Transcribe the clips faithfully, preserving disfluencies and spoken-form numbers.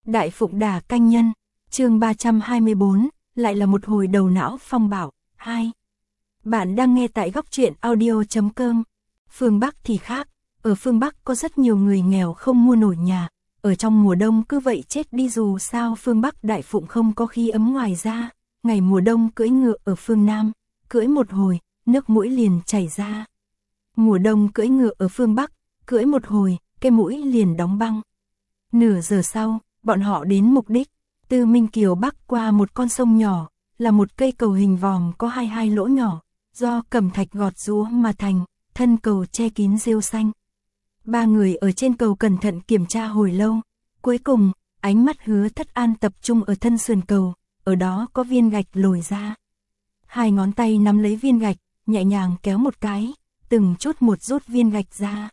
Đại Phụng Đả Canh Nhân, chương ba trăm hai mươi bốn, lại là một hồi đầu não phong bạo. hai. Bạn đang nghe tại góc truyện audio chấm com. Phương Bắc thì khác, ở phương Bắc có rất nhiều người nghèo không mua nổi nhà, ở trong mùa đông cứ vậy chết đi. Dù sao phương Bắc Đại Phụng không có khí ấm, ngoài ra, ngày mùa đông cưỡi ngựa ở phương Nam, cưỡi một hồi, nước mũi liền chảy ra. Mùa đông cưỡi ngựa ở phương Bắc, cưỡi một hồi, cái mũi liền đóng băng. Nửa giờ sau, bọn họ đến mục đích, từ Minh Kiều bắc qua một con sông nhỏ, là một cây cầu hình vòm có hai hai lỗ nhỏ, do cẩm thạch gọt rúa mà thành, thân cầu che kín rêu xanh. Ba người ở trên cầu cẩn thận kiểm tra hồi lâu, cuối cùng, ánh mắt Hứa Thất An tập trung ở thân sườn cầu, ở đó có viên gạch lồi ra. Hai ngón tay nắm lấy viên gạch, nhẹ nhàng kéo một cái, từng chút một rút viên gạch ra.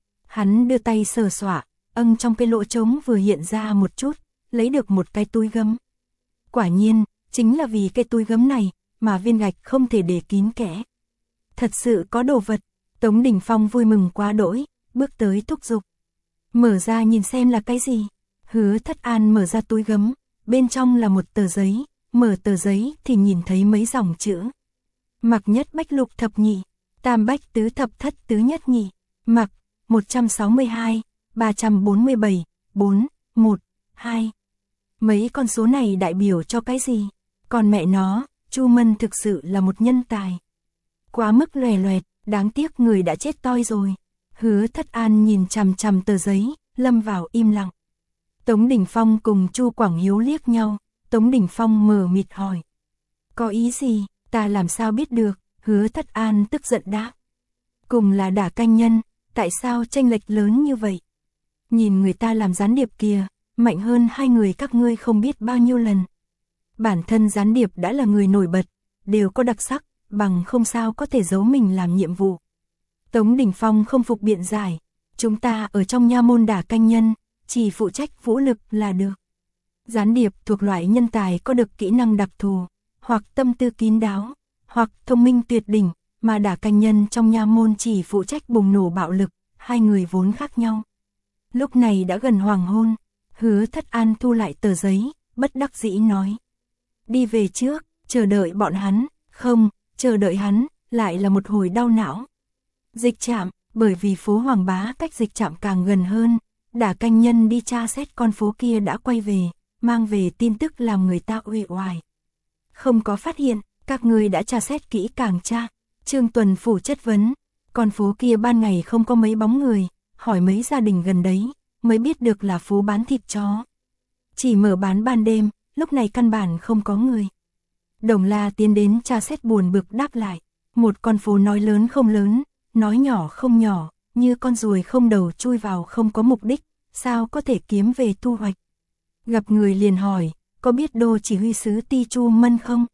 Hắn đưa tay sờ soạ, âng trong cái lỗ trống vừa hiện ra một chút, lấy được một cái túi gấm. Quả nhiên, chính là vì cái túi gấm này, mà viên gạch không thể để kín kẽ. Thật sự có đồ vật. Tống Đình Phong vui mừng quá đỗi, bước tới thúc giục. Mở ra nhìn xem là cái gì. Hứa Thất An mở ra túi gấm, bên trong là một tờ giấy, mở tờ giấy thì nhìn thấy mấy dòng chữ. Mặc nhất bách lục thập nhị, tam bách tứ thập thất tứ nhất nhị, mặc một trăm sáu mươi hai, ba trăm bốn mươi bảy, bốn, một, hai. Mấy con số này đại biểu cho cái gì? Còn mẹ nó, Chu Mân thực sự là một nhân tài. Quá mức lòe loẹt, đáng tiếc người đã chết toi rồi. Hứa Thất An nhìn chằm chằm tờ giấy, lâm vào im lặng. Tống Đình Phong cùng Chu Quảng Hiếu liếc nhau, Tống Đình Phong mờ mịt hỏi. Có ý gì, ta làm sao biết được? Hứa Thất An tức giận đáp. Cùng là Đả Canh Nhân, tại sao chênh lệch lớn như vậy? Nhìn người ta làm gián điệp kìa, mạnh hơn hai người các ngươi không biết bao nhiêu lần. Bản thân gián điệp đã là người nổi bật, đều có đặc sắc, bằng không sao có thể giấu mình làm nhiệm vụ. Tống Đình Phong không phục biện giải, chúng ta ở trong nha môn Đả Canh Nhân, chỉ phụ trách vũ lực là được. Gián điệp thuộc loại nhân tài có được kỹ năng đặc thù, hoặc tâm tư kín đáo, hoặc thông minh tuyệt đỉnh, mà Đả Canh Nhân trong nha môn chỉ phụ trách bùng nổ bạo lực, hai người vốn khác nhau. Lúc này đã gần hoàng hôn, Hứa Thất An thu lại tờ giấy, bất đắc dĩ nói. Đi về trước, chờ đợi bọn hắn, không, chờ đợi hắn, lại là một hồi đau não. Dịch trạm, bởi vì phố Hoàng Bá cách dịch trạm càng gần hơn, Đả Canh Nhân đi tra xét con phố kia đã quay về, mang về tin tức làm người ta uể oải. Không có phát hiện, các người đã tra xét kỹ càng tra. Trương Tuần Phủ chất vấn, con phố kia ban ngày không có mấy bóng người, hỏi mấy gia đình gần đấy, mới biết được là phố bán thịt chó. Chỉ mở bán ban đêm, lúc này căn bản không có người. Đồng La tiến đến tra xét buồn bực đáp lại, một con phố nói lớn không lớn, nói nhỏ không nhỏ, như con ruồi không đầu chui vào không có mục đích, sao có thể kiếm về thu hoạch. Gặp người liền hỏi, có biết đô chỉ huy sứ Ti Chu Mân không?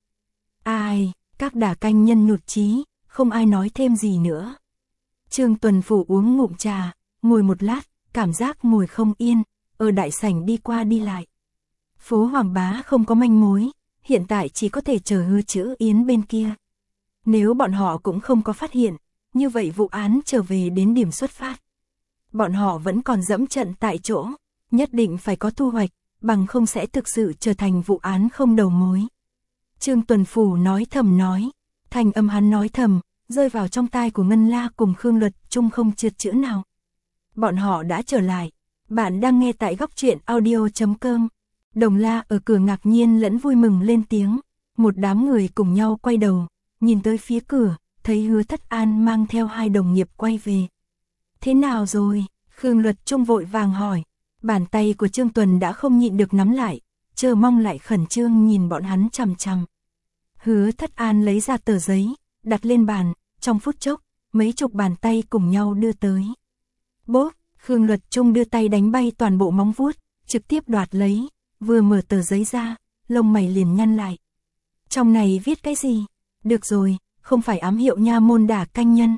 Ai, các Đả Canh Nhân nhụt chí, không ai nói thêm gì nữa. Trương Tuần Phủ uống ngụm trà, ngồi một lát, cảm giác ngồi không yên, ở đại sảnh đi qua đi lại. Phố Hoàng Bá không có manh mối, hiện tại chỉ có thể chờ Hứa Chữ Yến bên kia. Nếu bọn họ cũng không có phát hiện, như vậy vụ án trở về đến điểm xuất phát. Bọn họ vẫn còn dẫm trận tại chỗ, nhất định phải có thu hoạch, bằng không sẽ thực sự trở thành vụ án không đầu mối. Trương Tuần Phủ nói thầm nói, thành âm hắn nói thầm, rơi vào trong tai của Ngân La cùng Khương Luật Trung không trượt chữ nào. Bọn họ đã trở lại, bạn đang nghe tại góc truyện audio chấm com. Đồng La ở cửa ngạc nhiên lẫn vui mừng lên tiếng, một đám người cùng nhau quay đầu, nhìn tới phía cửa, thấy Hứa Thất An mang theo hai đồng nghiệp quay về. Thế nào rồi? Khương Luật Trung vội vàng hỏi, bàn tay của Trương Tuần đã không nhịn được nắm lại, chờ mong lại khẩn trương nhìn bọn hắn chằm chằm. Hứa Thất An lấy ra tờ giấy, đặt lên bàn, trong phút chốc, mấy chục bàn tay cùng nhau đưa tới. Bốp, Khương Luật Trung đưa tay đánh bay toàn bộ móng vuốt, trực tiếp đoạt lấy, vừa mở tờ giấy ra, lông mày liền nhăn lại. Trong này viết cái gì? Được rồi, không phải ám hiệu nha môn Đả Canh Nhân.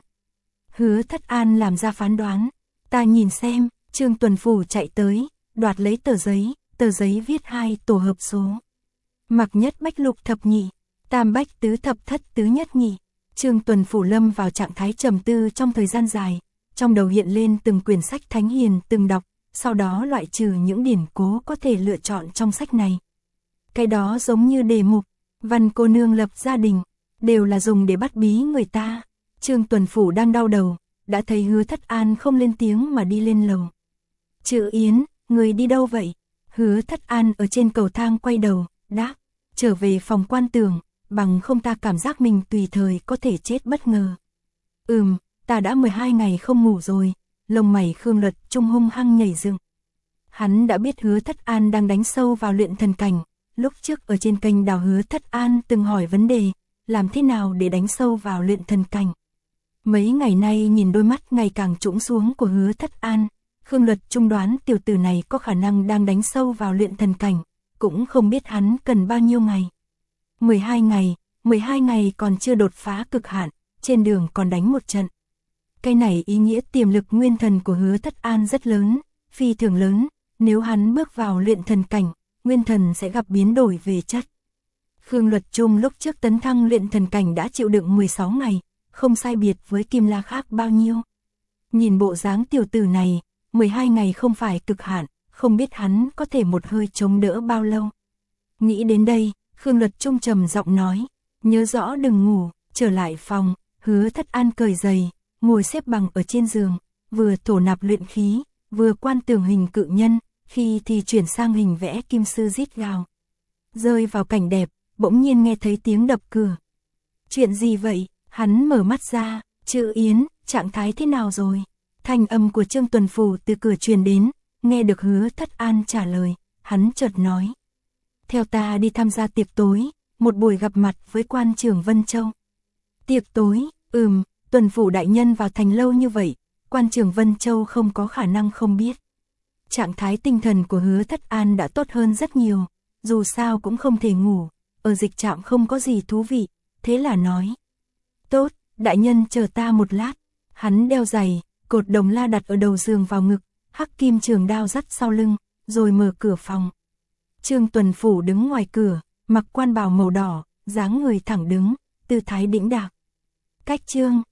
Hứa Thất An làm ra phán đoán, ta nhìn xem. Trương Tuần Phủ chạy tới, đoạt lấy tờ giấy, tờ giấy viết hai tổ hợp số. Mặc nhất bách lục thập nhị, tam bách tứ thập thất tứ nhất nhị. Trương Tuần Phủ lâm vào trạng thái trầm tư trong thời gian dài, trong đầu hiện lên từng quyển sách thánh hiền từng đọc, sau đó loại trừ những điển cố có thể lựa chọn trong sách này. Cái đó giống như đề mục, văn cô nương lập gia đình, đều là dùng để bắt bí người ta. Trương Tuần Phủ đang đau đầu, đã thấy Hứa Thất An không lên tiếng mà đi lên lầu. Chữ Yến, người đi đâu vậy? Hứa Thất An ở trên cầu thang quay đầu, đáp, trở về phòng quan tường, bằng không ta cảm giác mình tùy thời có thể chết bất ngờ. Ừm, ta đã mười hai ngày không ngủ rồi, lông mày Khương Luật Trung hung hăng nhảy dựng. Hắn đã biết Hứa Thất An đang đánh sâu vào luyện thần cảnh, lúc trước ở trên kênh đào Hứa Thất An từng hỏi vấn đề, làm thế nào để đánh sâu vào luyện thần cảnh. Mấy ngày nay nhìn đôi mắt ngày càng trũng xuống của Hứa Thất An, Khương Luật Trung đoán tiểu tử này có khả năng đang đánh sâu vào luyện thần cảnh, cũng không biết hắn cần bao nhiêu ngày. mười hai ngày, mười hai ngày còn chưa đột phá cực hạn, trên đường còn đánh một trận. Cái này ý nghĩa tiềm lực nguyên thần của Hứa Thất An rất lớn, phi thường lớn, nếu hắn bước vào luyện thần cảnh, nguyên thần sẽ gặp biến đổi về chất. Khương Luật Trung lúc trước tấn thăng luyện thần cảnh đã chịu đựng mười sáu ngày, không sai biệt với Kim La khác bao nhiêu. Nhìn bộ dáng tiểu tử này, mười hai ngày không phải cực hạn, không biết hắn có thể một hơi chống đỡ bao lâu. Nghĩ đến đây, Khương Luật Trung trầm giọng nói, nhớ rõ đừng ngủ, trở lại phòng. Hứa Thất An cởi giày, ngồi xếp bằng ở trên giường, vừa thổ nạp luyện khí, vừa quan tưởng hình cự nhân, khi thì chuyển sang hình vẽ kim sư rít gào. Rơi vào cảnh đẹp, bỗng nhiên nghe thấy tiếng đập cửa. Chuyện gì vậy? Hắn mở mắt ra, Chữ Yến, trạng thái thế nào rồi? Thanh âm của Trương Tuần Phủ từ cửa truyền đến, nghe được Hứa Thất An trả lời, hắn chợt nói. Theo ta đi tham gia tiệc tối, một buổi gặp mặt với quan trưởng Vân Châu. Tiệc tối, ừm, Tuần Phủ đại nhân vào thành lâu như vậy, quan trưởng Vân Châu không có khả năng không biết. Trạng thái tinh thần của Hứa Thất An đã tốt hơn rất nhiều, dù sao cũng không thể ngủ, ở dịch trạm không có gì thú vị, thế là nói. Tốt, đại nhân chờ ta một lát. Hắn đeo giày, cột đồng la đặt ở đầu giường vào ngực, hắc kim trường đao dắt sau lưng, rồi mở cửa phòng. Trương Tuần Phủ đứng ngoài cửa, mặc quan bào màu đỏ, dáng người thẳng đứng, tư thái đĩnh đạc. Cách Trương